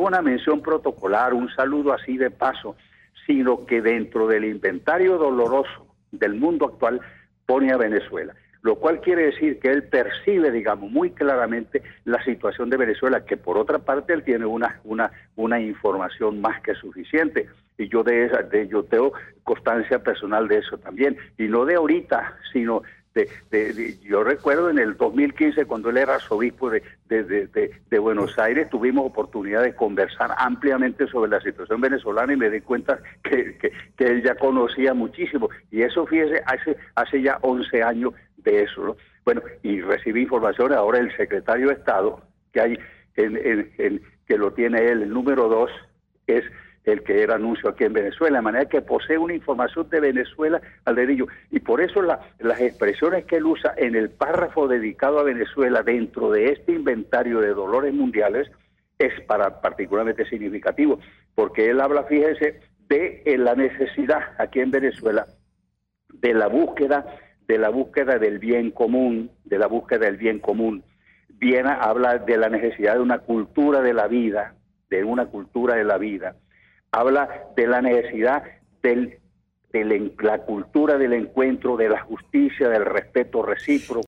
una mención protocolar, un saludo así de paso, sino que dentro del inventario doloroso del mundo actual pone a Venezuela, lo cual quiere decir que él percibe, digamos, muy claramente la situación de Venezuela, que por otra parte él tiene una información más que suficiente, y yo yo tengo constancia personal de eso también, y no de ahorita, sino yo recuerdo en el 2015, cuando él era arzobispo de Buenos Aires, tuvimos oportunidad de conversar ampliamente sobre la situación venezolana y me di cuenta que él ya conocía muchísimo. Y eso, fíjese, hace ya 11 años de eso, ¿no? Bueno, y recibí información ahora del secretario de Estado, que hay que lo tiene él, el número 2, es el que era anuncio aquí en Venezuela, de manera que posee una información de Venezuela al dedillo, y por eso las expresiones que él usa en el párrafo dedicado a Venezuela dentro de este inventario de dolores mundiales es particularmente significativo, porque él habla, fíjese, de la necesidad aquí en Venezuela de la búsqueda del bien común, habla de la necesidad de una cultura de la vida, habla de la necesidad de la cultura del encuentro, de la justicia, del respeto recíproco,